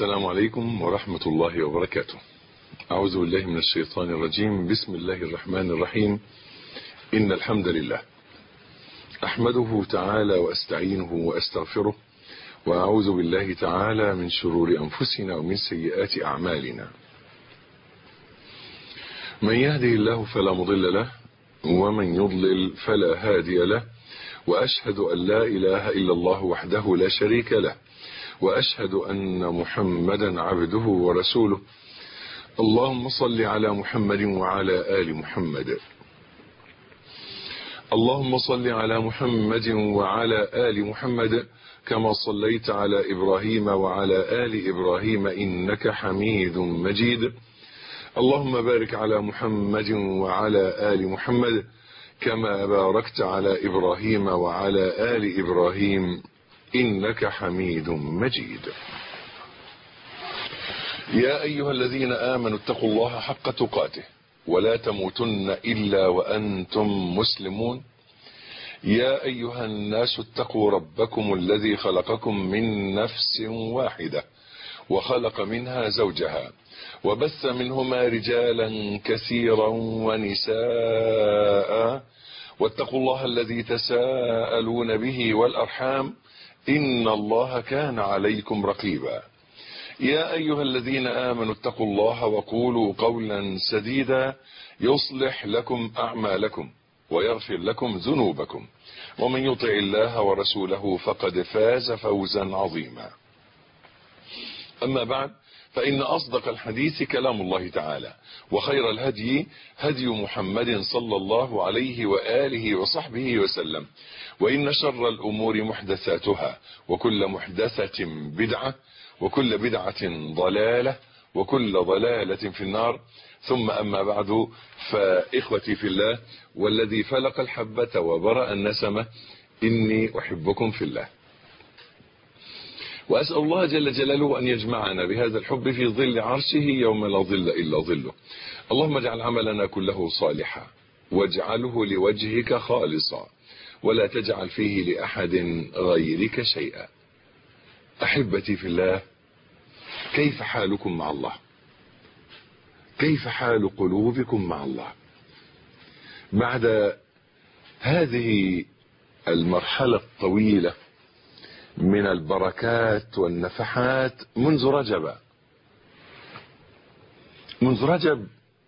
السلام عليكم ورحمة الله وبركاته. أعوذ بالله من الشيطان الرجيم. بسم الله الرحمن الرحيم. إن الحمد لله أحمده تعالى وأستعينه وأستغفره، وأعوذ بالله تعالى من شرور أنفسنا ومن سيئات أعمالنا. من يهده الله فلا مضل له، ومن يضلل فلا هادي له، وأشهد أن لا إله إلا الله وحده لا شريك له، وأشهد أن محمدا عبده ورسوله. اللهم صل على محمد وعلى آل محمد. اللهم صل على محمد وعلى آل محمد كما صليت على إبراهيم وعلى آل إبراهيم إنك حميد مجيد. اللهم بارك على محمد وعلى آل محمد كما باركت على إبراهيم وعلى آل إبراهيم إنك حميد مجيد. يا أيها الذين آمنوا اتقوا الله حق تقاته ولا تموتن إلا وأنتم مسلمون. يا أيها الناس اتقوا ربكم الذي خلقكم من نفس واحدة وخلق منها زوجها وبث منهما رجالا كثيرا ونساء، واتقوا الله الذي تساءلون به والأرحام إن الله كان عليكم رقيبا. يا أيها الذين آمنوا اتقوا الله وقولوا قولا سديدا يصلح لكم أعمالكم ويغفر لكم ذنوبكم، ومن يطع الله ورسوله فقد فاز فوزا عظيما. أما بعد، فإن أصدق الحديث كلام الله تعالى، وخير الهدي هدي محمد صلى الله عليه وآله وصحبه وسلم، وإن شر الأمور محدثاتها، وكل محدثة بدعة، وكل بدعة ضلالة، وكل ضلالة في النار. ثم أما بعد، فإخوتي في الله والذي فلق الحبة وبرأ النسمة، إني أحبكم في الله، وأسأل الله جل جلاله أن يجمعنا بهذا الحب في ظل عرشه يوم لا ظل إلا ظله. اللهم اجعل عملنا كله صالحا، واجعله لوجهك خالصا، ولا تجعل فيه لأحد غيرك شيئا. أحبتي في الله، كيف حالكم مع الله؟ كيف حال قلوبكم مع الله بعد هذه المرحلة الطويلة من البركات والنفحات منذ رجب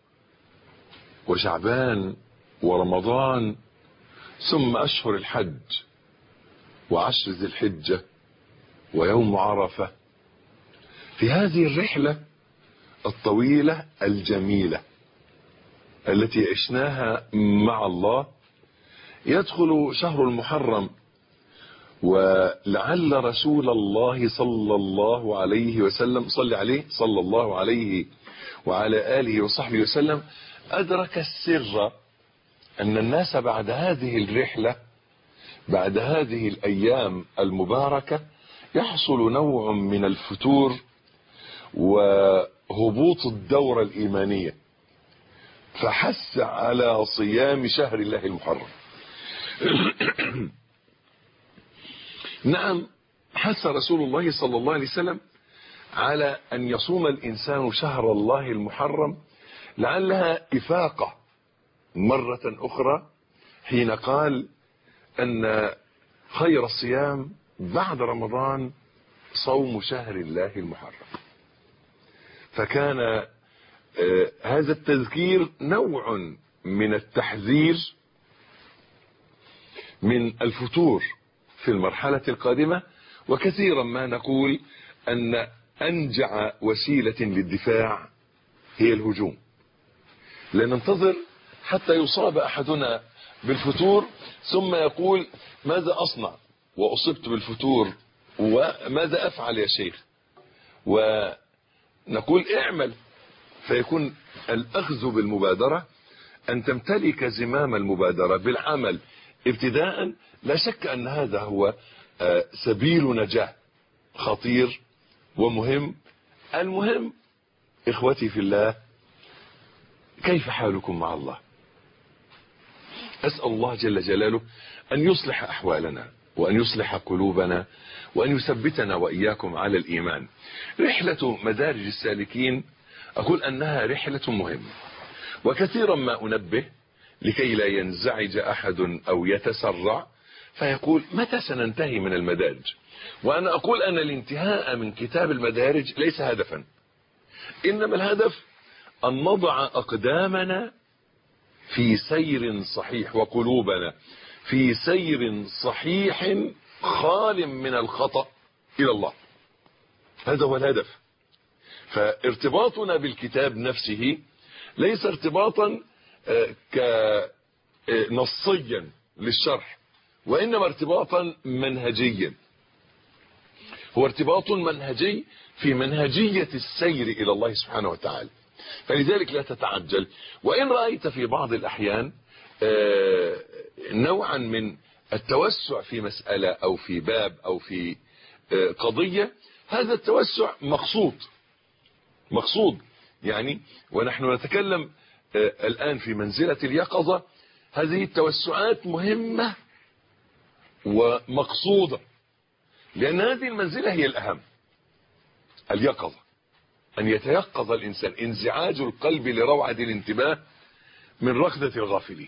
وشعبان ورمضان، ثم أشهر الحج وعشر ذي الحجة ويوم عرفة. في هذه الرحلة الطويلة الجميلة التي عشناها مع الله، يدخل شهر المحرم، ولعل رسول الله صلى الله عليه وسلم صلى الله عليه وعلى آله وصحبه وسلم أدرك السر أن الناس بعد هذه الرحلة، بعد هذه الأيام المباركة، يحصل نوع من الفتور وهبوط الدورة الإيمانية، فحث على صيام شهر الله المحرم. نعم، حث رسول الله صلى الله عليه وسلم على أن يصوم الإنسان شهر الله المحرم، لعلها إفاقة مرة أخرى حين قال أن خير الصيام بعد رمضان صوم شهر الله المحرم. فكان هذا التذكير نوع من التحذير من الفتور في المرحلة القادمة. وكثيرا ما نقول أن أنجع وسيلة للدفاع هي الهجوم. لا ننتظر حتى يصاب أحدنا بالفتور ثم يقول ماذا أصنع وأصبت بالفتور، وماذا أفعل يا شيخ، ونقول اعمل. فيكون الأخذ بالمبادرة أن تمتلك زمام المبادرة بالعمل ابتداء. لا شك أن هذا هو سبيل نجاة خطير ومهم. المهم إخوتي في الله، كيف حالكم مع الله؟ أسأل الله جل جلاله أن يصلح أحوالنا، وأن يصلح قلوبنا، وأن يثبتنا وإياكم على الإيمان. رحلة مدارج السالكين أقول أنها رحلة مهمة، وكثيرا ما أنبه لكي لا ينزعج أحد أو يتسرع فيقول متى سننتهي من المدارج؟ وأنا أقول أن الانتهاء من كتاب المدارج ليس هدفا، إنما الهدف أن نضع أقدامنا في سير صحيح وقلوبنا في سير صحيح خال من الخطأ إلى الله. هذا هو الهدف. فارتباطنا بالكتاب نفسه ليس ارتباطا نصيا للشرح، وإنما ارتباطا منهجيا، هو ارتباط منهجي في منهجية السير إلى الله سبحانه وتعالى. فلذلك لا تتعجل، وإن رأيت في بعض الأحيان نوعا من التوسع في مسألة أو في باب أو في قضية، هذا التوسع مقصود يعني، ونحن نتكلم الآن في منزلة اليقظة. هذه التوسعات مهمة ومقصودة، لأن هذه المنزلة هي الأهم، اليقظة، أن يتيقظ الإنسان، انزعاج القلب لروعة الانتباه من ركضة الغافلين.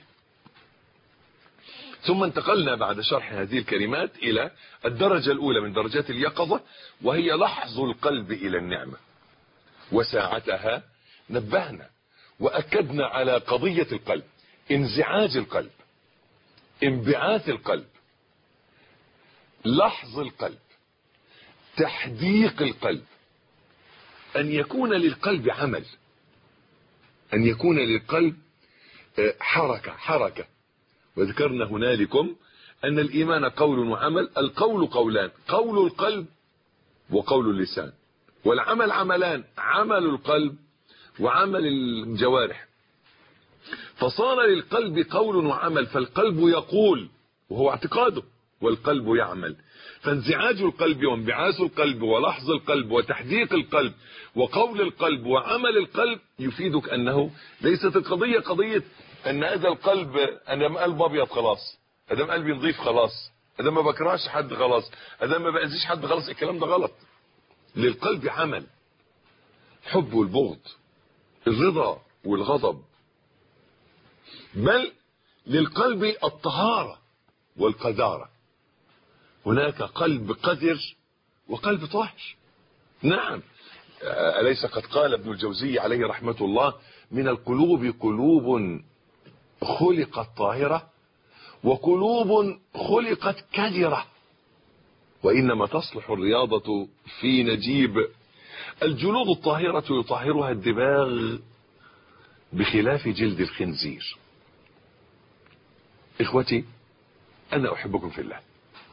ثم انتقلنا بعد شرح هذه الكلمات إلى الدرجة الأولى من درجات اليقظة، وهي لحظ القلب إلى النعمة. وساعتها نبهنا وأكدنا على قضية القلب، انزعاج القلب، انبعاث القلب، لحظ القلب، تحديق القلب، أن يكون للقلب عمل، أن يكون للقلب حركة. وذكرنا هنالكم أن الإيمان قول وعمل. القول قولان، قول القلب وقول اللسان، والعمل عملان، عمل القلب وعمل الجوارح. فصار للقلب قول وعمل، فالقلب يقول وهو اعتقاده، والقلب يعمل. فانزعاج القلب وانبعاث القلب ولحظ القلب وتحديق القلب وقول القلب وعمل القلب يفيدك أنه ليست القضية قضية أن هذا القلب أنا قلب أبيض خلاص، أدام قلبي نظيف خلاص، أدام ما بكرهش حد خلاص، أدام ما بأذيش حد خلاص. الكلام ده غلط. للقلب عمل، حب والبغض، الرضا والغضب، بل للقلب الطهارة والقذارة. هناك قلب قذر وقلب طاهر. نعم، أليس قد قال ابن الجوزي عليه رحمة الله: من القلوب قلوب خلقت طاهرة وقلوب خلقت كدرة، وإنما تصلح الرياضة في نجيب. الجلود الطاهرة يطهرها الدباغ بخلاف جلد الخنزير. إخوتي، أنا أحبكم في الله.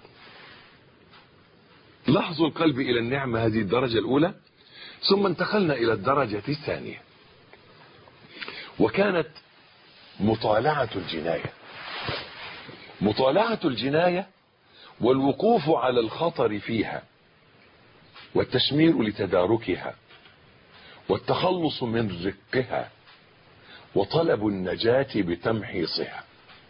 لاحظوا القلب إلى النعمة، هذه الدرجة الأولى. ثم انتقلنا إلى الدرجة الثانية، وكانت مطالعة الجناية. مطالعة الجناية والوقوف على الخطر فيها، والتشمير لتداركها، والتخلص من رقها، وطلب النجاة بتمحيصها.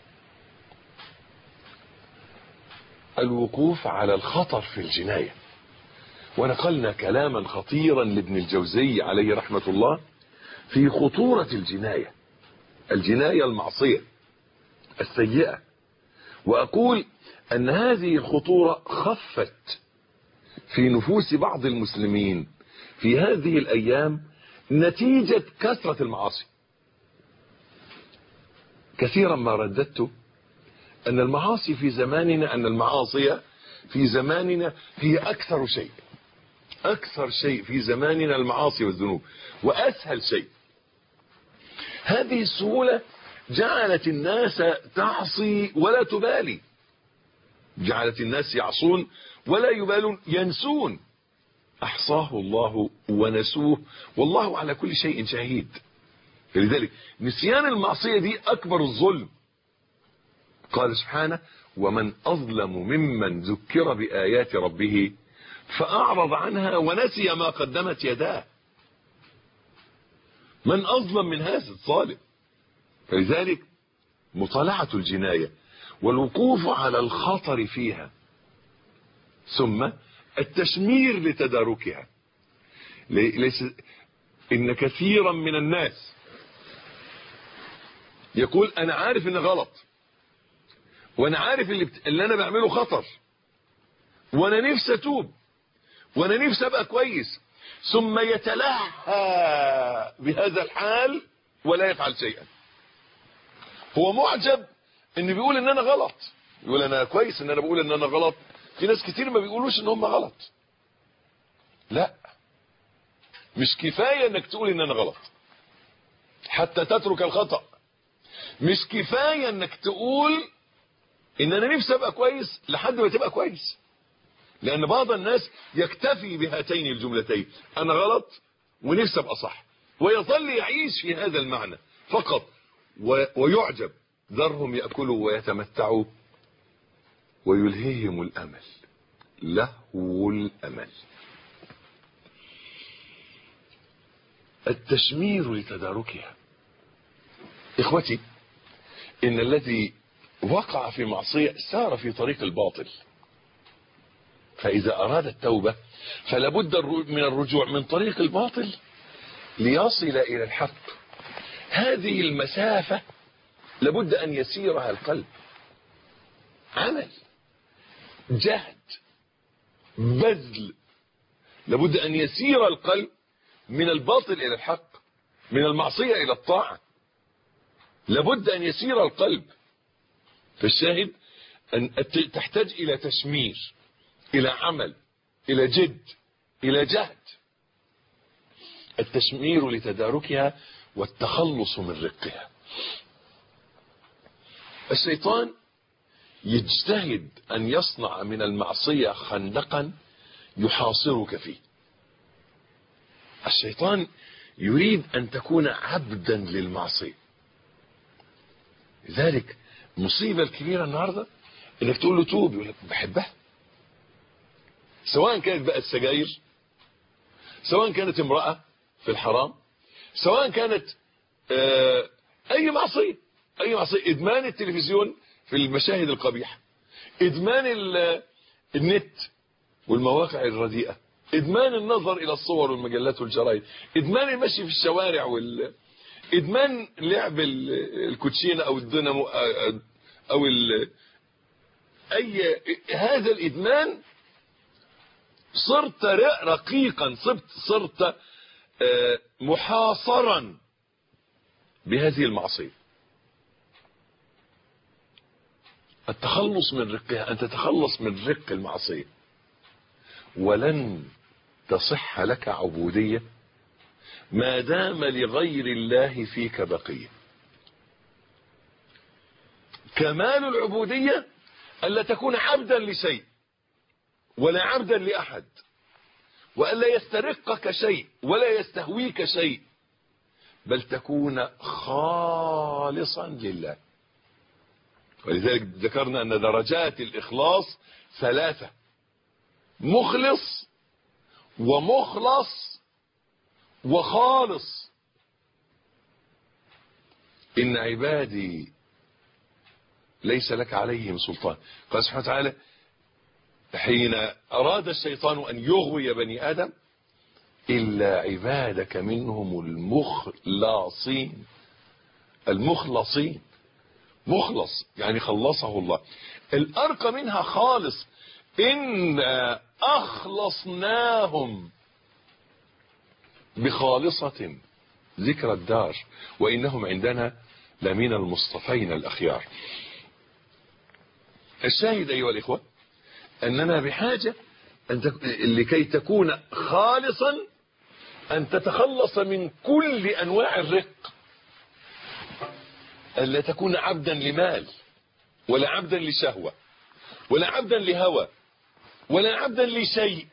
الوقوف على الخطر في الجناية. ونقلنا كلاما خطيرا لابن الجوزي عليه رحمة الله في خطورة الجناية، الجناية المعصية السيئة. وأقول أن هذه الخطورة خفت في نفوس بعض المسلمين في هذه الأيام نتيجة كثرة المعاصي. كثيرا ما رددت أن المعاصي في زماننا، أن المعاصي في زماننا هي أكثر شيء في زماننا، المعاصي والذنوب، وأسهل شيء. هذه السهولة جعلت الناس تعصي ولا تبالي، جعلت الناس يعصون ولا يبالون، ينسون. أحصاه الله ونسوه والله على كل شيء شهيد. فلذلك نسيان المعصية دي أكبر الظلم. قال سبحانه: ومن أظلم ممن ذكر بآيات ربه فأعرض عنها ونسي ما قدمت يداه. من أظلم من هذا الظالم؟ فلذلك مطالعة الجناية والوقوف على الخطر فيها، ثم التشمير لتداركها. ليس إن كثيرا من الناس يقول أنا عارف إن غلط، وأنا عارف اللي أنا بعمله خطر، وأنا نفسي أتوب، وأنا نفسي أبقى كويس، ثم يتلهى بهذا الحال ولا يفعل شيئا. هو معجب إنه بيقول إن أنا غلط، يقول أنا كويس إن أنا بقول إن أنا غلط. في ناس كتير ما بيقولوش إن هم غلط. لا، مش كفاية إنك تقول إن أنا غلط حتى تترك الخطأ. مش كفاية إنك تقول إن أنا نفسي أبقى كويس لحد ما تبقى كويس. لأن بعض الناس يكتفي بهاتين الجملتين، أنا غلط ونفسي أبقى صح، ويظل يعيش في هذا المعنى فقط ويعجب. ذرهم يأكلوا ويتمتعوا ويلهيهم الأمل، لهو الأمل. التشمير لتداركها. إخوتي، إن الذي وقع في معصية سار في طريق الباطل، فإذا أراد التوبة فلا بد من الرجوع من طريق الباطل ليصل إلى الحق. هذه المسافة لابد أن يسيرها القلب، عمل، جهد، بذل. لابد أن يسير القلب من الباطل إلى الحق، من المعصية إلى الطاعة. لابد أن يسير القلب. فالشاهد أن تحتاج إلى تشمير، إلى عمل، إلى جد، إلى جهد. التشمير لتداركها والتخلص من رقها. الشيطان يجتهد أن يصنع من المعصية خندقا يحاصرك فيه. الشيطان يريد أن تكون عبدا للمعصية. لذلك المصيبة الكبيرة النهاردة انك تقول له توب، يقول لك بحبها. سواء كانت بقى السجاير، سواء كانت امرأة في الحرام، سواء كانت اي معصية، اي معصية. ادمان التلفزيون في المشاهد القبيحة، ادمان النت والمواقع الرديئة، ادمان النظر الى الصور والمجلات والجرايد، ادمان المشي في الشوارع ادمان لعب الكوتشينه او الدينامو او هذا الادمان. صرت رقيقا، صرت محاصرا بهذه المعصية. التخلص من رقها، أن تتخلص من رق المعصية. ولن تصح لك عبودية ما دام لغير الله فيك بقية. كمال العبودية ألا تكون عبدا لشيء ولا عبدا لأحد، وألا يسترقك شيء ولا يستهويك شيء، بل تكون خالصا لله. ولذلك ذكرنا أن درجات الإخلاص 3: مخلص ومخلص وخالص. إن عبادي ليس لك عليهم سلطان. قال سبحانه وتعالى حين أراد الشيطان أن يغوي بني آدم: إلا عبادك منهم المخلصين. المخلصين، مخلص يعني خلصه الله. الأرقى منها خالص: إنا أخلصناهم بخالصة ذكر الدار وإنهم عندنا لمن المصطفين الأخيار. الشاهد أيها الإخوة أننا بحاجة لكي تكون خالصا أن تتخلص من كل أنواع الرق. ألا تكون عبدا لمال، ولا عبدا لشهوة، ولا عبدا لهوى، ولا عبدا لشيء.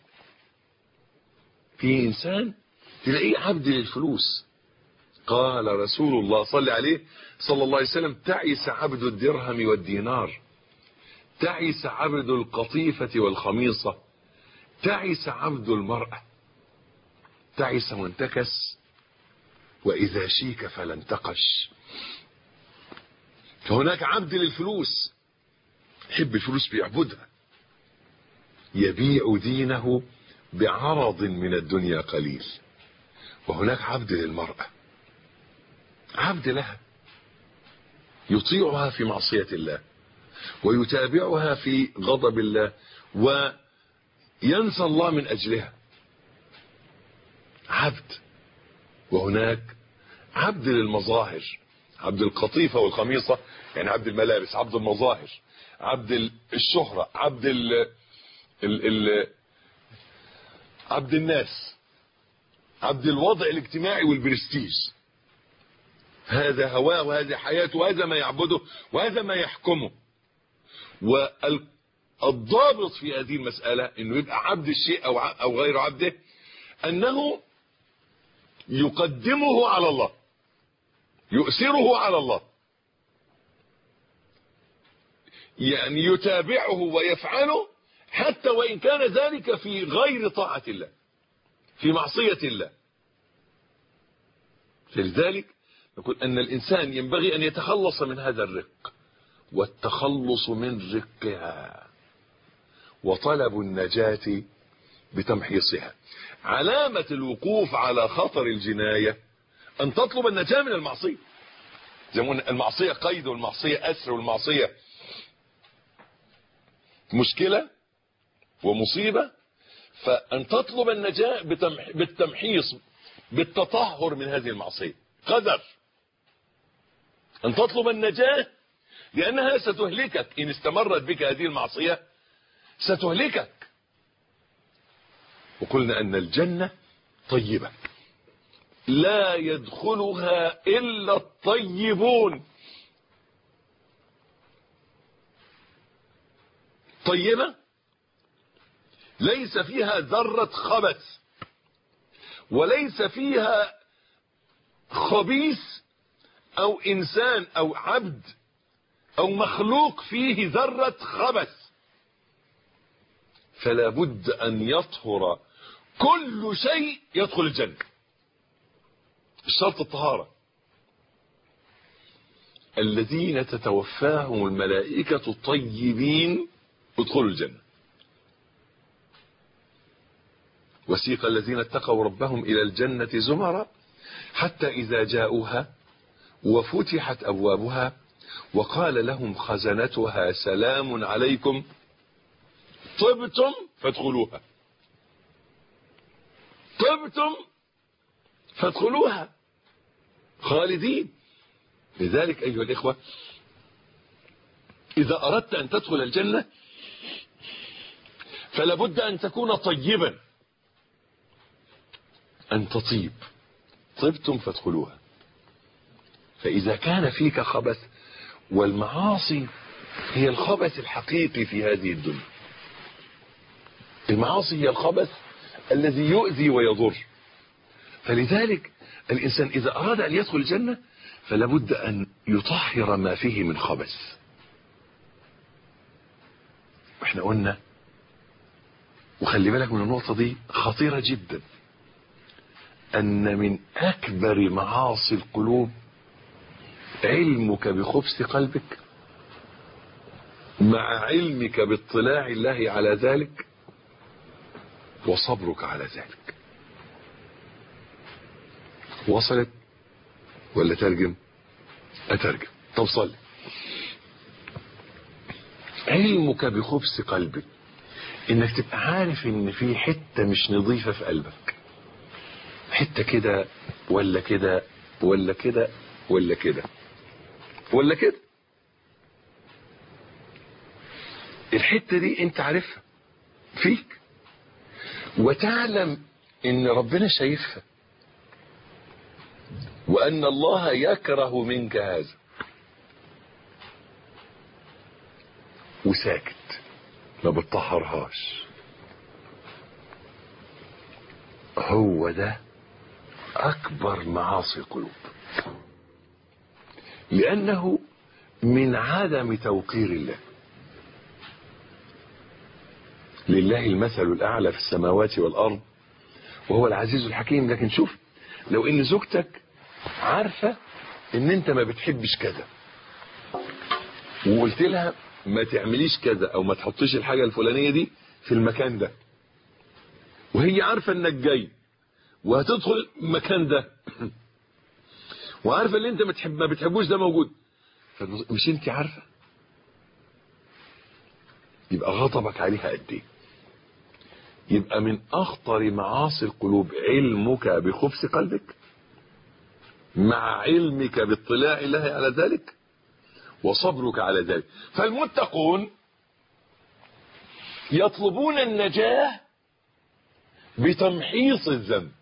في إنسان تلاقيه عبد للفلوس. قال رسول الله صلى الله عليه وسلم: تعس عبد الدرهم والدينار، تعس عبد القطيفة والخميصة، تعس عبد المرأة، تعس وانتكس، وإذا شيك فلا انتقش. فهناك عبد للفلوس، يحب الفلوس بيعبدها، يبيع دينه بعرض من الدنيا قليل. وهناك عبد للمرأة، عبد لها، يطيعها في معصية الله ويتابعها في غضب الله وينسى الله من أجلها، عبد. وهناك عبد للمظاهر، عبد القطيفة والقميصة، يعني عبد الملابس، عبد المظاهر، عبد الشهرة، عبد الناس، عبد الوضع الاجتماعي والبرستيج. هذا هواه وهذه حياته وهذا ما يعبده وهذا ما يحكمه. والضابط في هذه المسألة انه يبقى عبد الشيء او غير عبده، انه يقدمه على الله، يؤثره على الله، يعني يتابعه ويفعله حتى وإن كان ذلك في غير طاعة الله، في معصية الله. فلذلك نقول أن الإنسان ينبغي أن يتخلص من هذا الرق، والتخلص من رقها وطلب النجاة بتمحيصها. علامة الوقوف على خطر الجناية أن تطلب النجاة من المعصية. زي ما قلنا المعصية قيد والمعصية أسر والمعصية مشكلة ومصيبة، فأن تطلب النجاة بالتمحيص، بالتطهر من هذه المعصية. قدر أن تطلب النجاة لأنها ستهلكك إن استمرت بك هذه المعصية، ستهلكك. وقلنا أن الجنة طيبة لا يدخلها إلا الطيبون. طيبة ليس فيها ذرة خبث، وليس فيها خبيث أو إنسان أو عبد أو مخلوق فيه ذرة خبث. فلا بد أن يطهر كل شيء يدخل الجنة. الشرط الطهارة. الذين تتوفاهم الملائكة طيبين ادخلوا الجنة. وسيق الذين اتقوا ربهم إلى الجنة زمرا حتى إذا جاءوها وفتحت أبوابها وقال لهم خزنتها سلام عليكم طبتم فادخلوها. طبتم فادخلوها خالدين. لذلك أيها الإخوة، إذا أردت أن تدخل الجنة فلا بد أن تكون طيبا، أن تطيب. طبتم فادخلوها. فإذا كان فيك خبث، والمعاصي هي الخبث الحقيقي في هذه الدنيا، المعاصي هي الخبث الذي يؤذي ويضر. فلذلك الإنسان إذا أراد أن يدخل الجنة فلا بد أن يطهر ما فيه من خبث. واحنا قلنا، وخلي بالك من النقطة دي خطيرة جدا، أن من أكبر معاصي القلوب علمك بخبث قلبك مع علمك باطلاع الله على ذلك وصبرك على ذلك. وصلت ولا ترجم؟ أترجم. طب صلي. علمك بخبث قلبك، انك تبقى عارف ان في حتة مش نظيفة في قلبك، حتة كده ولا كده ولا كده ولا كده ولا كده. الحتة دي انت عارفها فيك، وتعلم ان ربنا شايفها، وان الله يكره منك هذا، وساكت ما بتطهرهاش. هو ده اكبر معاصي القلوب، لانه من عدم توقير الله. لله المثل الاعلى في السماوات والارض وهو العزيز الحكيم. لكن شوف، لو ان زوجتك عارفة ان انت ما بتحبش كذا وقلت لها ما تعمليش كذا او ما تحطيش الحاجة الفلانية دي، في المكان ده، وهي عارفة انك جاي وهتدخل المكان ده وعارفة اللي انت ما بتحبوش ده موجود، مش انت عارفة؟ يبقى غضبك عليها قد ايه؟ يبقى من اخطر معاصي القلوب علمك بخبث قلبك مع علمك باطلاع الله على ذلك وصبرك على ذلك. فالمتقون يطلبون النجاة بتمحيص الذنب،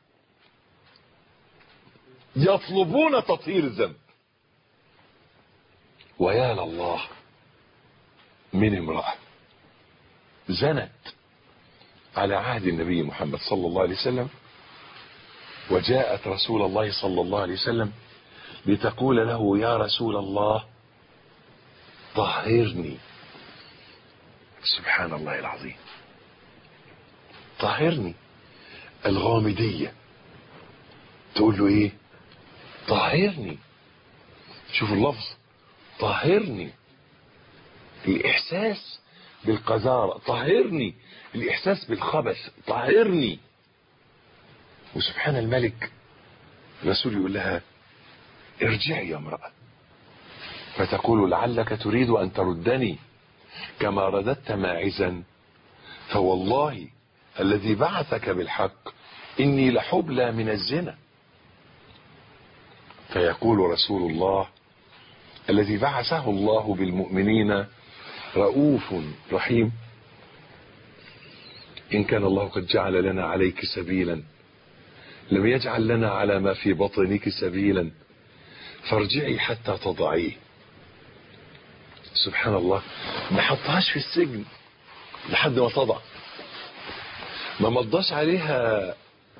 يطلبون تطهير الذنب. ويا لله من امرأة زنت على عهد النبي محمد صلى الله عليه وسلم، وجاءت رسول الله صلى الله عليه وسلم لتقول له يا رسول الله طهرني. سبحان الله العظيم، طهرني. الغامدية تقول له ايه؟ طهرني. شوفوا اللفظ، طهرني. الاحساس بالقذارة، طهرني. الاحساس بالخبث، طهرني. وسبحان الملك الرسول يقول لها ارجعي يا امرأة، فتقول لعلك تريد ان تردني كما رددت ماعزا، فوالله الذي بعثك بالحق اني لحبلى من الزنا. فيقول رسول الله الذي بعثه الله بالمؤمنين رؤوف رحيم، إن كان الله قد جعل لنا عليك سبيلا لم يجعل لنا على ما في بطنك سبيلا، فارجعي حتى تضعيه. سبحان الله، ما حطهاش في السجن لحد ما تضع، ما مضاش عليها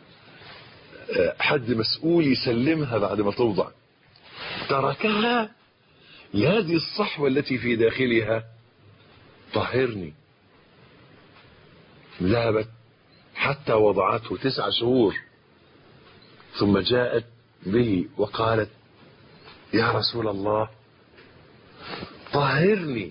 حد مسؤول يسلمها بعد ما توضع، تركها لهذه الصحوة التي في داخلها. طهرني. ذهبت حتى وضعته 9 شهور، ثم جاءت به وقالت يا رسول الله طهرني.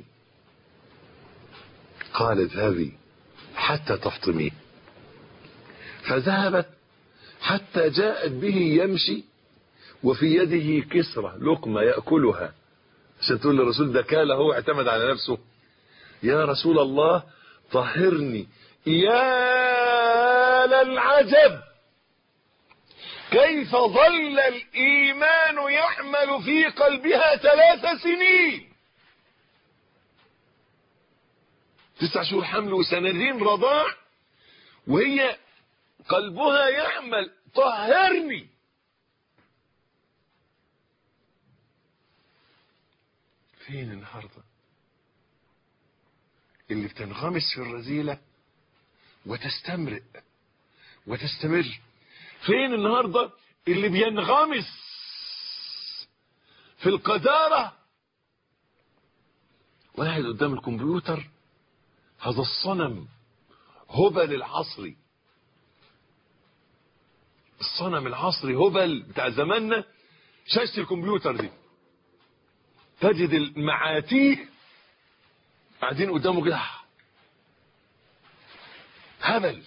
قال اذهبي حتى تفطميه. فذهبت حتى جاءت به يمشي وفي يده كسرة لقمة يأكلها، عشان تقول للرسول ده كاله، هو اعتمد على نفسه. يا رسول الله طهرني. يا للعجب، كيف ظل الإيمان يحمل في قلبها 3 سنين، 9 شهور حمل و2 رضاع، وهي قلبها يحمل طهرني. فين النهارده اللي بتنغمس في الرذيلة وتستمرئ وتستمر؟ فين النهارده اللي بينغمس في القذارة وقاعد قدام الكمبيوتر؟ هذا الصنم هبل العصري، الصنم العصري هبل بتاع زماننا، شاشة الكمبيوتر دي. تجد المعاتيه قاعدين قدامه كده، هبل،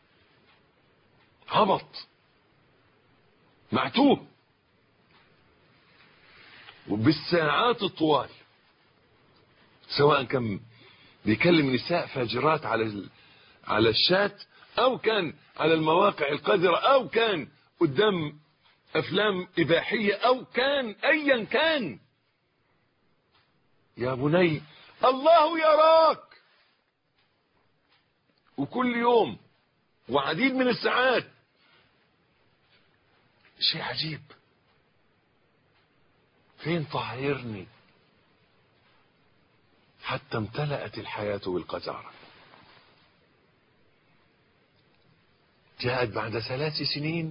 هبط، معتوه، وبالساعات الطوال، سواء كان بيكلم نساء فاجرات على الشات، او كان على المواقع القذرة، او كان قدام افلام اباحية، او كان ايا كان. يا بني الله يراك، وكل يوم وعديد من الساعات. شيء عجيب. فين طهرني؟ حتى امتلأت الحياة بالقذارة. جاءت بعد 3 سنين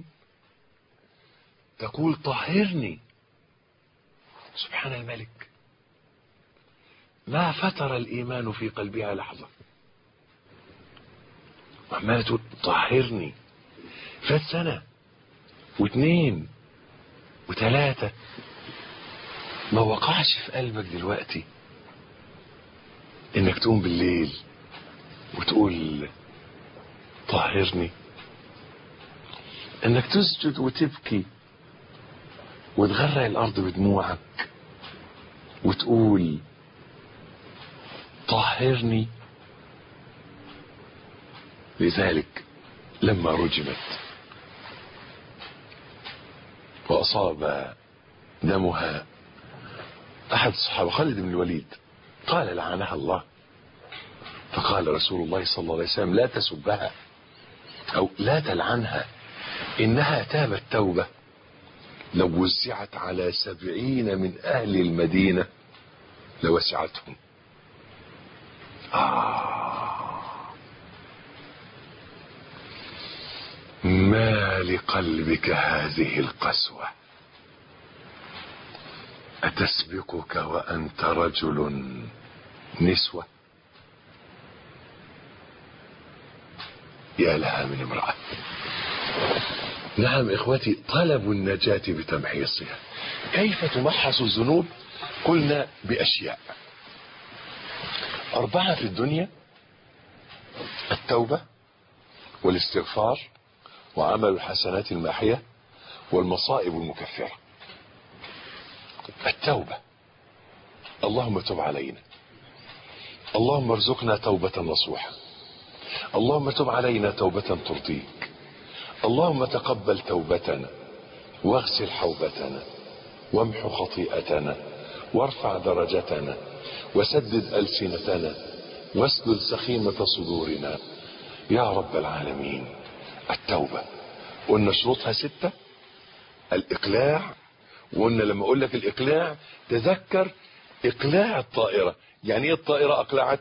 تقول طهرني. سبحان الملك، ما فتر الإيمان في قلبها لحظة، وعمالة تقول طهرني. فات 1 و2 و3، ما وقعش في قلبك دلوقتي انك تقوم بالليل وتقول طهرني، انك تسجد وتبكي وتغرق الارض بدموعك وتقول طهرني. لذلك لما رجمت واصاب دمها احد الصحابه خالد بن الوليد قال لعنها الله، فقال رسول الله صلى الله عليه وسلم لا تسبها او لا تلعنها، انها تابت توبة لو وزعت على 70 من اهل المدينة لوسعتهم. ما لقلبك هذه القسوة؟ أتسبقك وأنت رجل نسوة؟ يا لها من امرأة. نعم إخوتي، طلب النجاة بتمحيصها. كيف تمحص الذنوب؟ قلنا بأشياء 4 في الدنيا: التوبة والاستغفار وعمل الحسنات الماحية والمصائب المكفرة. التوبة، اللهم تب علينا، اللهم ارزقنا توبة نصوحة، اللهم تب علينا توبة ترضيك، اللهم تقبل توبتنا واغسل حوبتنا وامحو خطيئتنا وارفع درجتنا وسدد ألسنتنا واسدد سخيمة صدورنا يا رب العالمين. التوبة قلنا شروطها 6: الإقلاع، وقلنا لما اقول لك الإقلاع تذكر إقلاع الطائرة. يعني ايه الطائرة أقلعت؟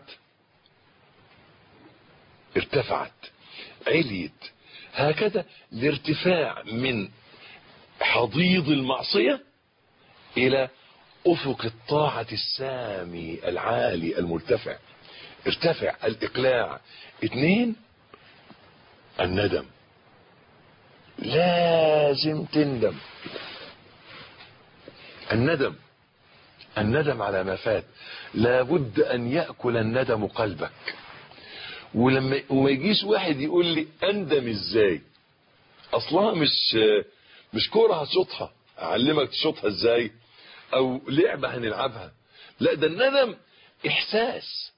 ارتفعت، عليت، هكذا الارتفاع من حضيض المعصية إلى أفق الطاعة السامي العالي المرتفع. ارتفع، الإقلاع. 2: الندم، لازم تندم. الندم على ما فات، لابد أن يأكل الندم قلبك. وما يجيش واحد يقول لي أندم إزاي؟ أصلها مش كورة هتشوطها، أعلمك تشوطها إزاي، أو لعبة هنلعبها. لا، ده الندم إحساس.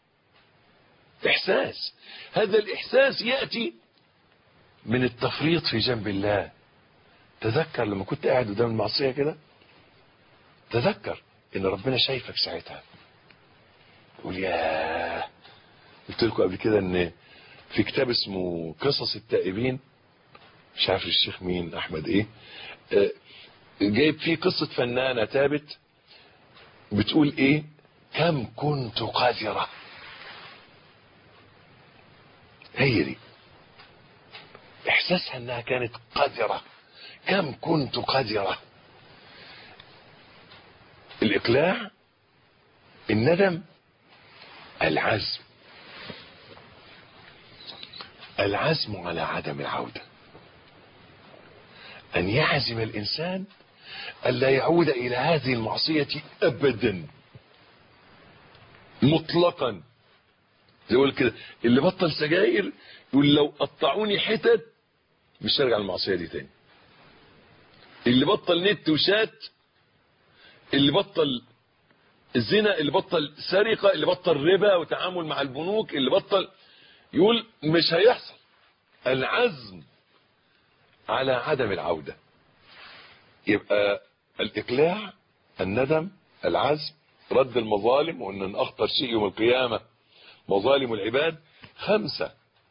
هذا الإحساس يأتي من التفريط في جنب الله. تذكر لما كنت قاعد قدام المعصية كده، تذكر ان ربنا شايفك ساعتها. قول ياه، قلت لكم قبل كده ان في كتاب اسمه قصص التائبين، مش عارف الشيخ مين، احمد ايه، جايب فيه قصة فنانة تابت بتقول ايه: كم كنت قذرة. هي دي احساسها، انها كانت قذرة. كم كنت قذرة. الإقلاع، الندم، العزم على عدم العودة. أن يعزم الإنسان ألا يعود إلى هذه المعصية أبدا مطلقا. زي يقول كده، اللي بطل سجاير يقول لو قطعوني حتت مش هرجع المعصية دي تاني. اللي بطل نت وشات، اللي بطل الزنا، اللي بطل سرقة، اللي بطل ربا وتعامل مع البنوك، اللي بطل، يقول مش هيحصل. العزم على عدم العودة. يبقى الإقلاع، الندم، العزم، رد المظالم، وأن أخطر شيء يوم القيامة مظالم العباد. 5: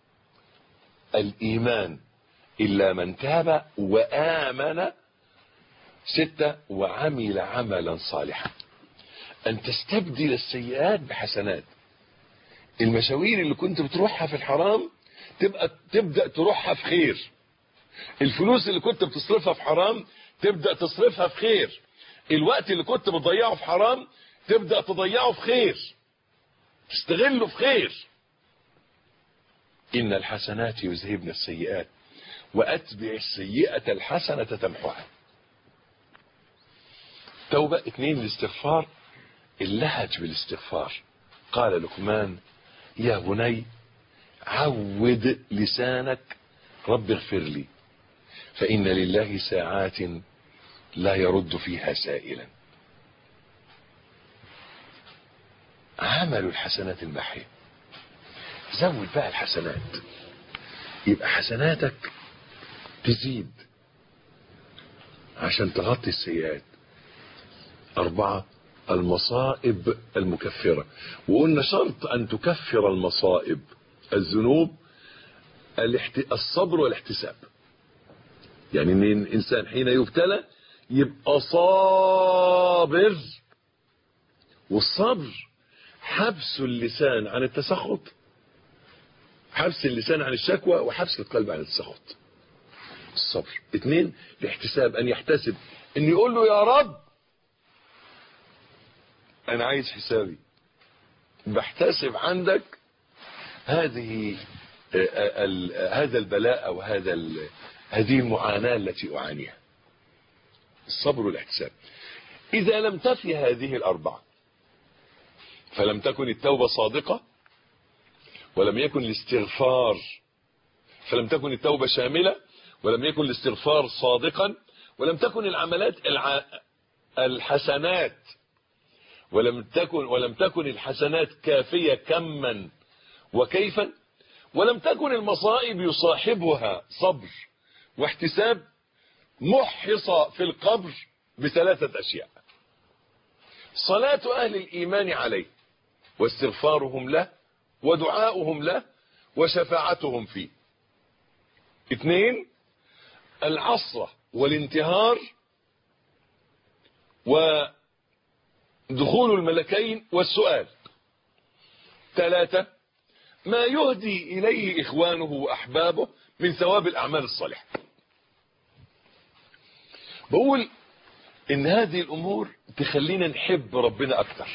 الإيمان إلا من تاب وآمن. 6: وعمل عملا صالحا. أن تستبدل السيئات بحسنات. المشاوير اللي كنت بتروحها في الحرام تبدأ تروحها في خير. الفلوس اللي كنت بتصرفها في حرام تبدأ تصرفها في خير. الوقت اللي كنت بتضيعه في حرام تبدأ تضيعه في خير، تستغله في خير. إن الحسنات يذهبن السيئات وأتبع السيئة الحسنة تمحوها. توبة. 2: الاستغفار، اللهج بالاستغفار. قال لقمان: يا بني عود لسانك رب اغفر لي، فإن لله ساعات لا يرد فيها سائلا. عمل الحسنات المحية، زود بقى الحسنات، يبقى حسناتك تزيد عشان تغطي السيئات. 4 المصائب المكفرة، وقلنا شرط أن تكفر المصائب الذنوب الصبر والاحتساب. يعني ان الانسان حين يبتلى يبقى صابر، والصبر حبس اللسان عن التسخط، حبس اللسان عن الشكوى، وحبس القلب عن التسخط. الصبر. 2 الاحتساب، ان يحتسب، ان يقول له يا رب انا عايز حسابي، بحتسب عندك هذا البلاء او هذه المعاناة التي اعانيها. الصبر والاحتساب. اذا لم تفي هذه ال4 فلم تكن التوبة صادقة، ولم يكن الاستغفار، فلم تكن التوبة شاملة، ولم يكن الاستغفار صادقا، ولم تكن العملات الحسنات، ولم تكن الحسنات كافية كما وكيفا، ولم تكن المصائب يصاحبها صبر واحتساب، محص في القبر ب3 أشياء: صلاة أهل الإيمان عليه، واستغفارهم له، ودعاؤهم له، وشفاعتهم فيه. 2 العصرة والانتهار، ودخول الملكين والسؤال. 3 ما يهدي إليه إخوانه وأحبابه من ثواب الأعمال الصالحة. بقول إن هذه الأمور تخلينا نحب ربنا أكتر،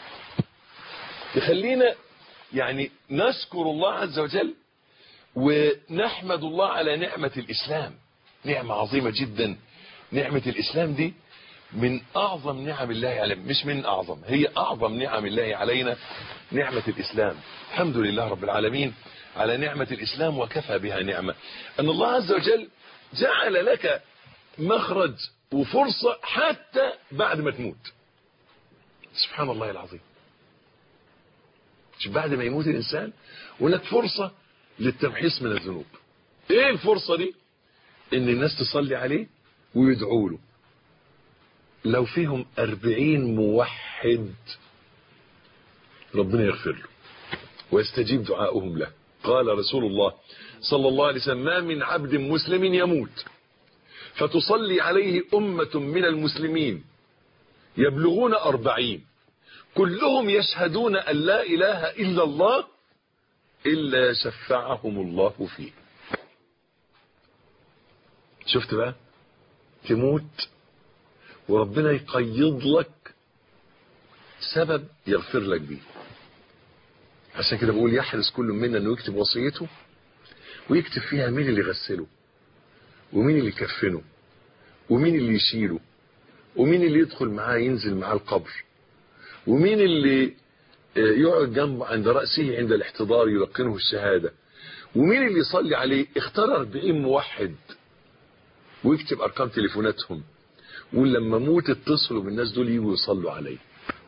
تخلينا يعني نشكر الله عز وجل، ونحمد الله على نعمة الإسلام. نعمة عظيمة جدا. نعمة الإسلام دي من أعظم نعم الله علينا، مش من أعظم، هي أعظم نعم الله علينا نعمة الإسلام. الحمد لله رب العالمين على نعمة الإسلام، وكفى بها نعمة أن الله عز وجل جعل لك مخرج وفرصة حتى بعد ما تموت. سبحان الله العظيم. بعد ما يموت الإنسان ولك فرصة للتمحيص من الذنوب. ايه الفرصة دي؟ ان الناس تصلي عليه ويدعوا له. لو فيهم 40 موحد ربنا يغفر له ويستجيب دعاؤهم له. قال رسول الله صلى الله عليه وسلم: ما من عبد مسلم يموت فتصلي عليه أمة من المسلمين يبلغون 40 كلهم يشهدون أن لا إله إلا الله إلا شفعهم الله فيه. شفت بقى؟ تموت وربنا يقيض لك سبب يغفر لك بيه. عشان كده بقول يحرص كل منا انه يكتب وصيته، ويكتب فيها مين اللي يغسله، ومين اللي يكفنه، ومين اللي يشيله، ومين اللي يدخل معاه ينزل معاه القبر، ومين اللي يقعد جنبه عند رأسه عند الاحتضار يلقنه الشهادة، ومين اللي يصلي عليه. اختار 40 موحد ويكتب أرقام تليفوناتهم، ولما موت اتصلوا بالناس دول يجوا يصلوا عليه،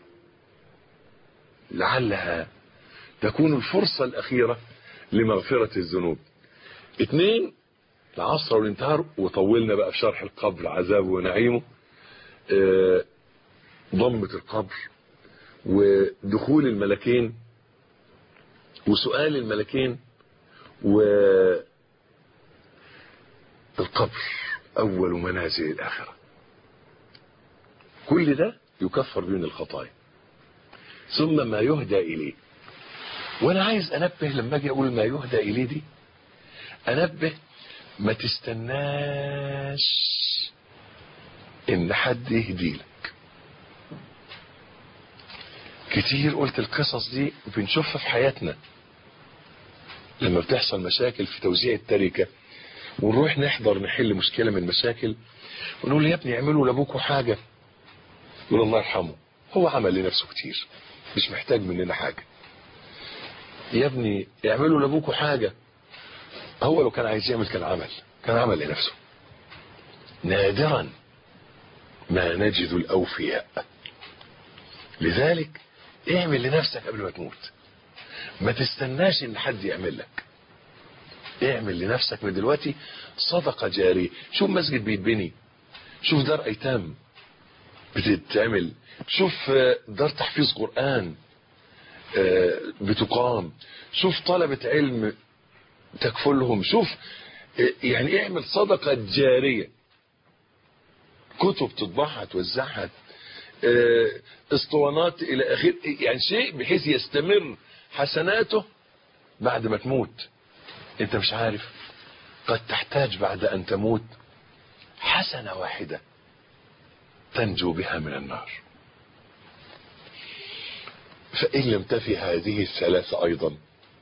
لعلها تكون الفرصة الأخيرة لمغفرة الذنوب. 2 العصر والانتهار، وطولنا بقى في شرح القبر عذابه ونعيمه. ضمة القبر، ودخول الملكين، وسؤال الملكين، والقبر أول منازل الآخرة. كل ده يكفر بين الخطايا. ثم ما يهدى إليه. وأنا عايز أنبه لما أجي أقول ما يهدى إليه دي، أنبه ما تستناش إن حد يهدي لك. كتير قلت القصص دي بنشوفها في حياتنا لما بتحصل مشاكل في توزيع التركة، ونروح نحضر نحل مشكلة من المشاكل، ونقول يا ابني اعملوا لابوكوا حاجة، يقول الله يرحمه هو عمل لنفسه كتير مش محتاج مننا حاجة. يا ابني اعملوا لابوكوا حاجة. هو لو كان عايز يعمل كان عمل لنفسه. نادرا ما نجد الأوفياء. لذلك اعمل لنفسك قبل ما تموت، ما تستناش ان حد يعمل لك. اعمل لنفسك من دلوقتي صدقة جارية. شوف مسجد بيتبني، شوف دار ايتام بتتعمل، شوف دار تحفيظ قرآن بتقام، شوف طلبة علم تكفلهم، شوف يعني اعمل صدقة جارية. كتب تطبعها توزعها، اسطوانات الى اخره، يعني شيء بحيث يستمر حسناته بعد ما تموت. انت مش عارف، قد تحتاج بعد ان تموت حسنة واحدة تنجو بها من النار. فإن لم تفي هذه الثلاثة أيضا،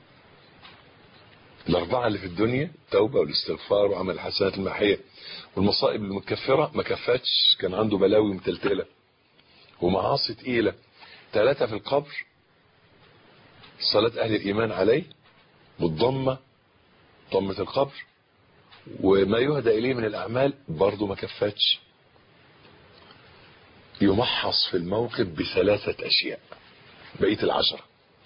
الأربعة اللي في الدنيا، التوبة والاستغفار وعمل الحسنات الماحية والمصائب المكفرة، ما كفتش، كان عنده بلاوي متلتلة ومعاصي تقيلة. 3 في القبر، صلاة أهل الإيمان عليه بالضمة، ضمة القبر، وما يهدى إليه من الأعمال برضو ما كفتش. يمحص في الموقف ب3 أشياء، بقية 10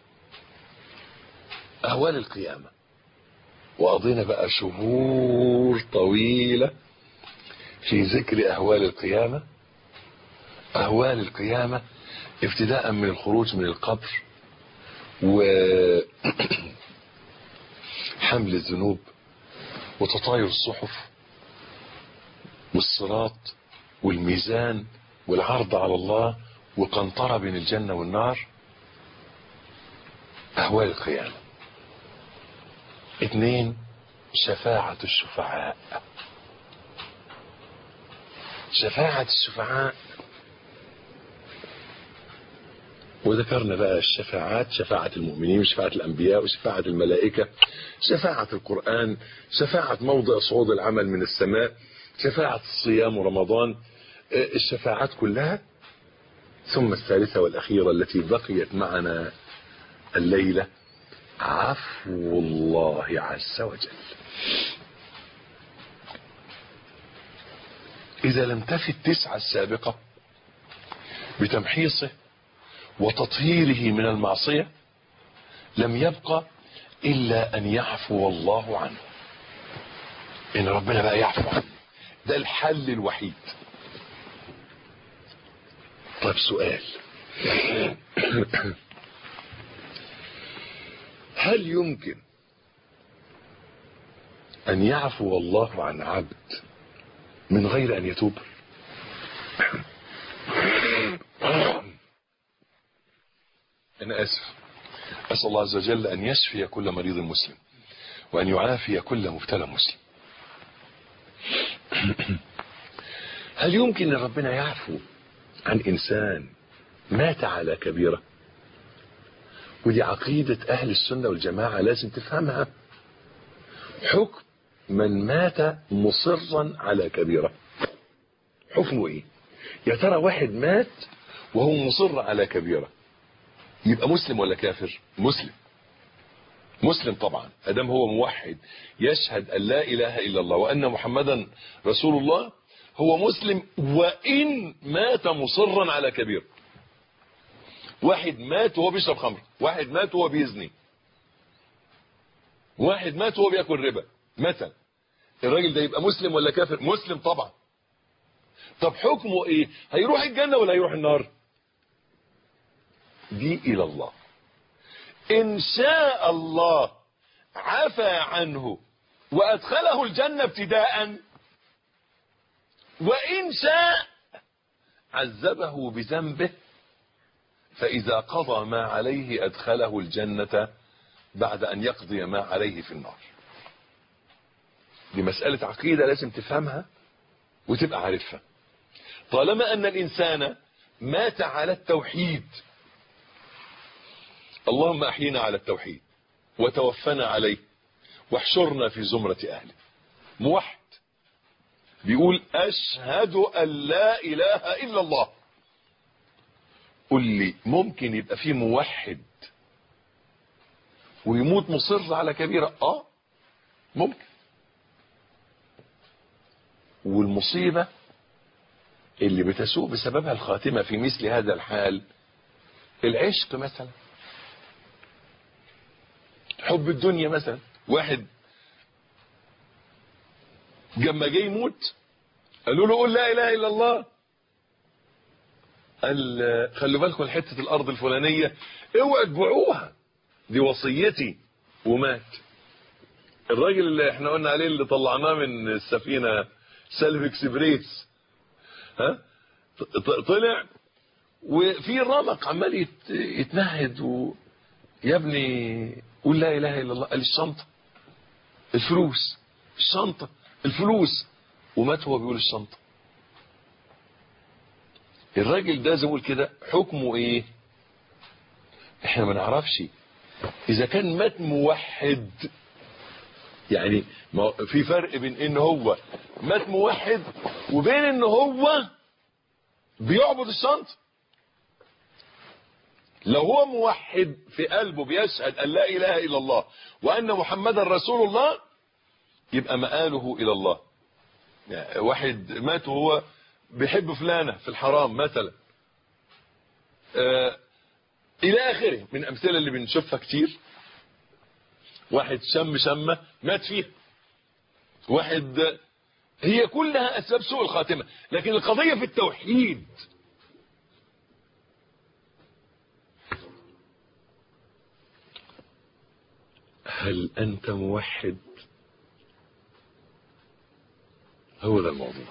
أهوال القيامة. وقضينا بقى شهور طويلة في ذكر أهوال القيامة. أهوال القيامة ابتداء من الخروج من القبر، وحمل الذنوب، وتطاير الصحف، والصراط، والميزان، والعرض على الله، وقنطرة بين الجنة والنار. أهوال القيامة. 2 شفاعة الشفعاء. شفاعة الشفعاء، وذكرنا بقى الشفاعات: شفاعة المؤمنين، وشفاعة الأنبياء، وشفاعة الملائكة، شفاعة القرآن، شفاعة موضع صعود العمل من السماء، شفاعة الصيام ورمضان، الشفاعات كلها. ثم الثالثة والأخيرة التي بقيت معنا الليلة: عفو الله عز وجل. إذا لم تفي 9 السابقة بتمحيصه وتطهيره من المعصية، لم يبقى إلا أن يعفو الله عنه. إن ربنا بقى يعفو عنه، ده الحل الوحيد. طيب سؤال: هل يمكن أن يعفو الله عن عبد من غير أن يتوب؟ أنا آسف، أسأل الله عز وجل أن يشفي كل مريض مسلم، وأن يعافي كل مبتلى مسلم. هل يمكن أن ربنا يعفو عن إنسان مات على كبيرة؟ ودي عقيدة أهل السنة والجماعة لازم تفهمها. حكم من مات مصرا على كبيرة، حكمه إيه؟ يا ترى واحد مات وهو مصر على كبيرة، يبقى مسلم ولا كافر؟ مسلم. مسلم طبعا، ادام هو موحد يشهد ان لا اله الا الله وان محمدا رسول الله، هو مسلم وان مات مصرا على كبير. واحد مات وهو بيشرب خمر، واحد مات وهو بيزني، واحد مات وهو بياكل ربا مثلا، الراجل ده يبقى مسلم ولا كافر؟ مسلم طبعا. طب حكمه ايه؟ هيروح الجنة ولا هيروح النار؟ دي الى الله. ان شاء الله عفى عنه وادخله الجنة ابتداء، وان شاء عذبه بذنبه، فاذا قضى ما عليه ادخله الجنة بعد ان يقضي ما عليه في النار. دي مسألة عقيدة لازم تفهمها وتبقى عارفها. طالما ان الانسان مات على التوحيد، اللهم احينا على التوحيد وتوفنا عليه واحشرنا في زمرة اهله. موحد بيقول اشهد ان لا اله الا الله. قل لي ممكن يبقى فيه موحد ويموت مصر على كبيرة؟ ممكن. والمصيبة اللي بتسوء بسببها الخاتمة في مثل هذا الحال العشق مثلا، حب الدنيا مثلا. واحد لما جاي يموت قالوا له قول لا اله الا الله، قال خلوا بالكم حته الارض الفلانيه اوعوا تبيعوها دي وصيتي، ومات. الراجل اللي احنا قلنا عليه اللي طلعناه من السفينه سالف اكسبريس، طلع وفي رمق عمال يتنهد يا ابني قول لا اله الا الله. قال الشنطه الفلوس، الشنطه الفلوس، ومات هو بيقول الشنطه. الراجل ده زي ما كده حكمه ايه؟ احنا ما نعرفش. اذا كان مات موحد، يعني في فرق بين ان هو مات موحد وبين ان هو بيعبد الشنطه. لو هو موحد في قلبه بيشهد ان لا اله الا الله وان محمدا رسول الله يبقى مآله الى الله. يعني واحد مات وهو بيحب فلانة في الحرام مثلا، الى اخره من امثله اللي بنشوفها كتير. واحد شمة مات فيها، واحد، هي كلها اسباب سوء الخاتمه. لكن القضيه في التوحيد. هل انت موحد؟ هو ده الموضوع.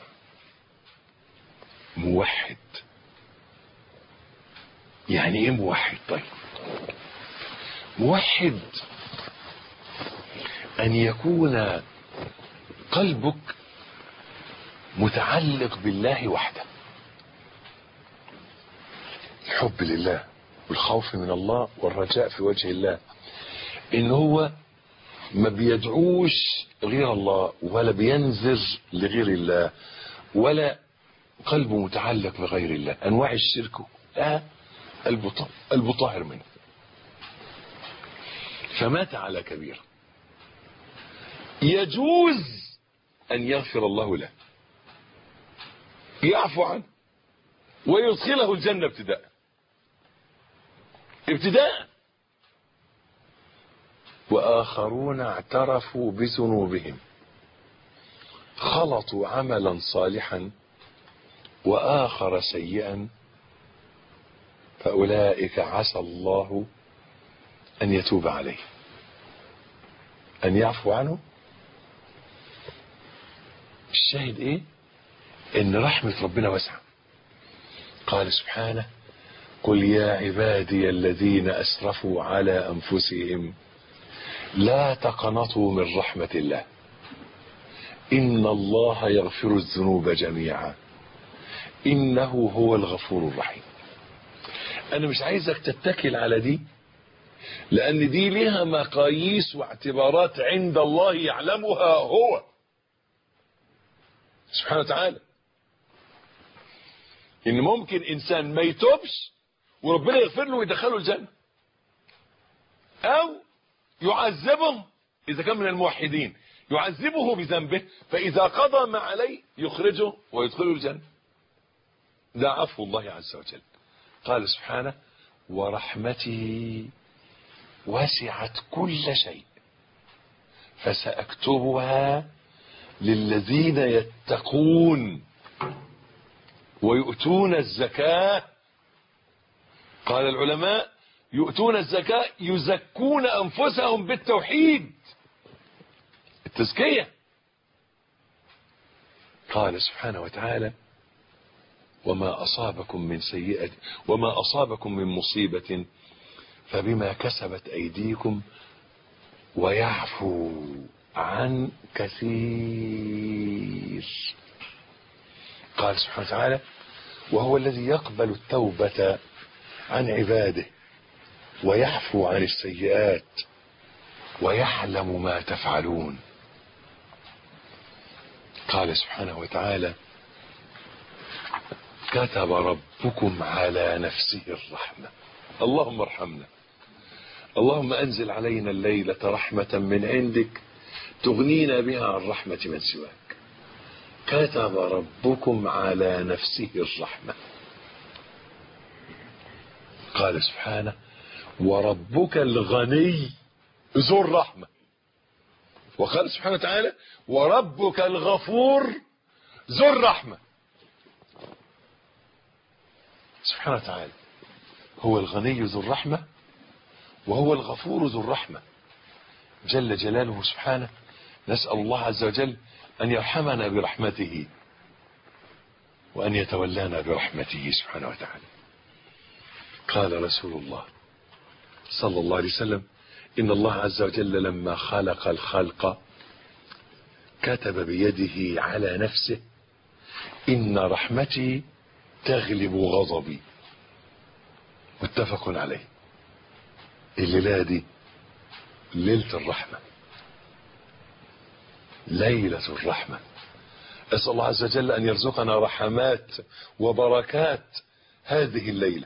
موحد يعني ايه موحد؟ طيب موحد ان يكون قلبك متعلق بالله وحده، الحب لله والخوف من الله والرجاء في وجه الله، ان هو ما بيدعوش غير الله ولا بينذر لغير الله ولا قلبه متعلق بغير الله. انواع الشرك قلبه طاهر منه، فمات على كبيرة يجوز ان يغفر الله له، يعفو عنه ويدخله الجنة ابتداء. واخرون اعترفوا بذنوبهم خلطوا عملا صالحا واخر سيئا فاولئك عسى الله ان يتوب عليه، ان يعفو عنه. الشاهد ايه؟ ان رحمة ربنا واسعة. قال سبحانه قل يا عبادي الذين اسرفوا على انفسهم لا تقنطوا من رحمة الله ان الله يغفر الذنوب جميعا انه هو الغفور الرحيم. انا مش عايزك تتكل على دي، لان دي لها مقاييس واعتبارات عند الله يعلمها هو سبحانه وتعالى. ان ممكن انسان ما يتوبش وربنا يغفر له ويدخله الجنة، او يعذبه اذا كان من الموحدين، يعذبه بذنبه فاذا قضى ما عليه يخرجه ويدخله الجنة. ده عفو الله عز وجل. قال سبحانه ورحمتي وسعت كل شيء فسأكتبها للذين يتقون ويؤتون الزكاة. قال العلماء يؤتون الزكاة يزكون أنفسهم بالتوحيد، التزكية. قال سبحانه وتعالى وما أصابكم من مصيبة فبما كسبت أيديكم ويعفو عن كثير. قال سبحانه وتعالى وهو الذي يقبل التوبة عن عباده ويعفو عن السيئات ويعلم ما تفعلون. قال سبحانه وتعالى كتب ربكم على نفسه الرحمة. اللهم ارحمنا. اللهم أنزل علينا الليلة رحمة من عندك تغنينا بها عن رحمة من سواك. كتب ربكم على نفسه الرحمة. قال سبحانه وربك الغني ذو الرحمة. وقال سبحانه وتعالى وربك الغفور ذو الرحمة. سبحانه وتعالى هو الغني ذو الرحمة وهو الغفور ذو الرحمة جل جلاله سبحانه. نسأل الله عز وجل أن يرحمنا برحمته وأن يتولانا برحمته سبحانه وتعالى. قال رسول الله صلى الله عليه وسلم إن الله عز وجل لما خلق الخلق كتب بيده على نفسه إن رحمتي تغلب غضبي. متفق عليه. الليلة دي ليلة الرحمة، ليلة الرحمة. أسأل الله عز وجل أن يرزقنا رحمات وبركات هذه الليلة.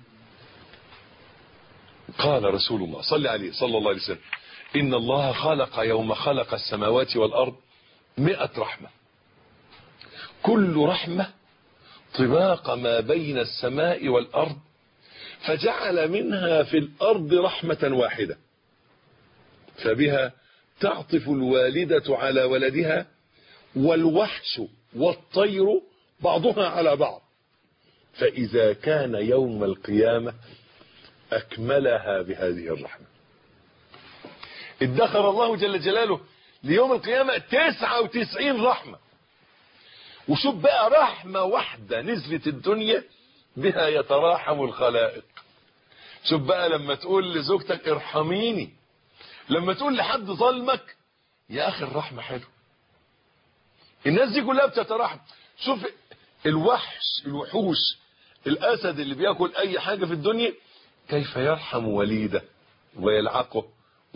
قال رسول الله صلى عليه صلى الله عليه وسلم إن الله خلق يوم خلق السماوات والأرض 100 رحمة، كل رحمة طباق ما بين السماء والأرض، فجعل منها في الأرض رحمة واحدة فبها تعطف الوالدة على ولدها والوحش والطير بعضها على بعض، فإذا كان يوم القيامة أكملها بهذه الرحمة. ادخر الله جل جلاله ليوم القيامة 99 رحمة. وشوف بقى رحمة واحدة نزلت الدنيا بها يتراحم الخلائق. شوف بقى لما تقول لزوجتك ارحميني، لما تقول لحد ظلمك يا أخي الرحمة حلو. الناس دي كلها بتتراحم. شوف الوحوش الأسد اللي بيأكل أي حاجة في الدنيا كيف يرحم وليده ويلعقه،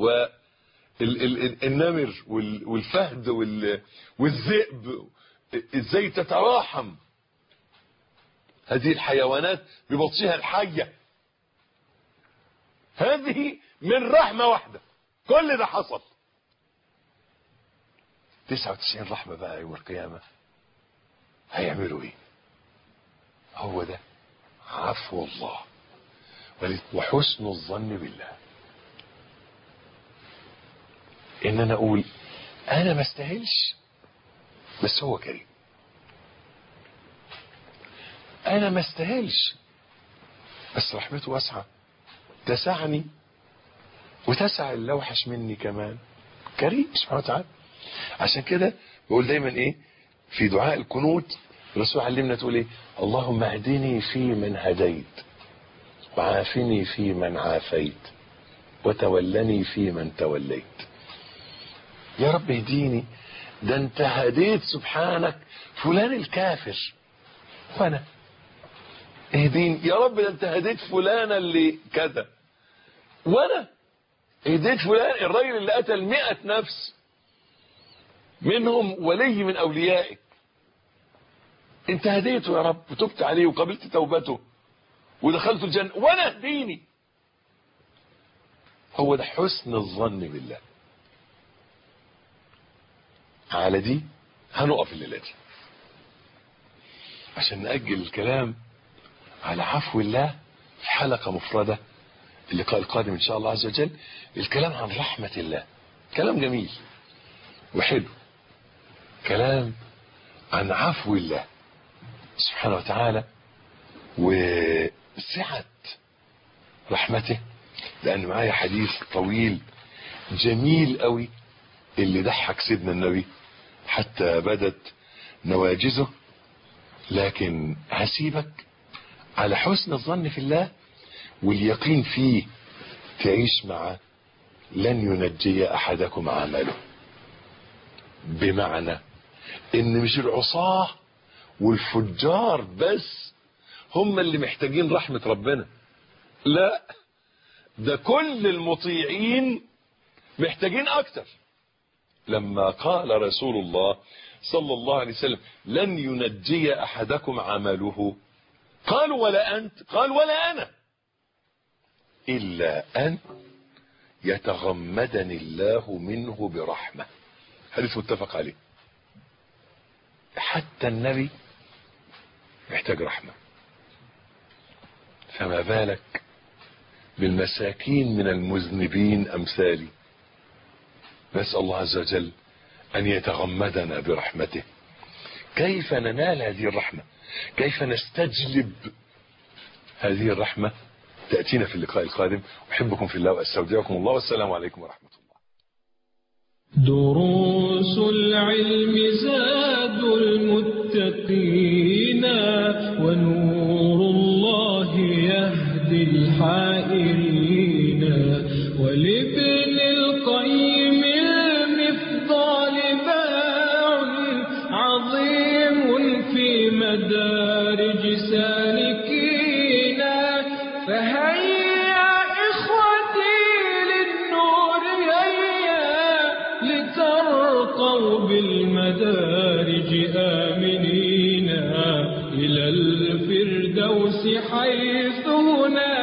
والنمر والفهد والذئب ازاي تتراحم هذه الحيوانات ببطشها الحية. هذه من رحمة واحدة كل ده حصل. 99 رحمة بقى يوم القيامة هيعملوا ايه؟ هو ده عفو الله وحسن الظن بالله. ان انا اقول انا ما استاهلش بس هو كريم، انا ما استاهلش بس رحمته واسعة تسعني وتسع اللي اوحش مني كمان. كريم سبحانه وتعالى. عشان كده بقول دايما ايه في دعاء القنوت الرسول علمنا تقول ايه اللهم اهدني في من هديت وعافني في من عافيت وتولني في من توليت. يا رب اهديني، ده انت هديت سبحانك فلان الكافر وانا اهديني يا رب، ده انت هديت فلان اللي كذا وانا هديت فلان الراجل اللي قتل 100 نفس منهم ولي من اوليائك، انت هديته يا رب وتبت عليه وقبلت توبته ودخلت الجنة وانا اهديني. هو ده حسن الظن بالله. على دي هنقف الليلة دي عشان نأجل الكلام على عفو الله في حلقة مفردة اللقاء القادم ان شاء الله عز وجل. الكلام عن رحمة الله كلام جميل وحلو، كلام عن عفو الله سبحانه وتعالى وسعة رحمته. لأن معايا حديث طويل جميل قوي اللي ضحك سيدنا النبي حتى بدت نواجزه، لكن هسيبك على حسن الظن في الله واليقين فيه تعيش معه. لن ينجي أحدكم عمله، بمعنى ان مش العصاة والفجار بس هم اللي محتاجين رحمة ربنا، لا ده كل المطيعين محتاجين اكتر. لما قال رسول الله صلى الله عليه وسلم لن ينجي احدكم عمله قالوا ولا انت؟ قال ولا انا، الا ان يتغمدني الله منه برحمة. حديث متفق عليه. حتى النبي محتاج رحمة، فما بالك بالمساكين من المذنبين أمثالي. نسأل الله عز وجل أن يتغمدنا برحمته. كيف ننال هذه الرحمة؟ كيف نستجلب هذه الرحمة؟ تأتينا في اللقاء القادم. أحبكم في الله وأستودعكم الله، والسلام عليكم ورحمة الله. دروس العلم زاد المتقين، ونور الله يهدي الحائرين. ولابن القيم المفضال باع عظيم في مدارج سالكين. فهيا إخوتي للنور هيا، لترقوا بالمدارج آمنين إلى الفردوس حيث هناك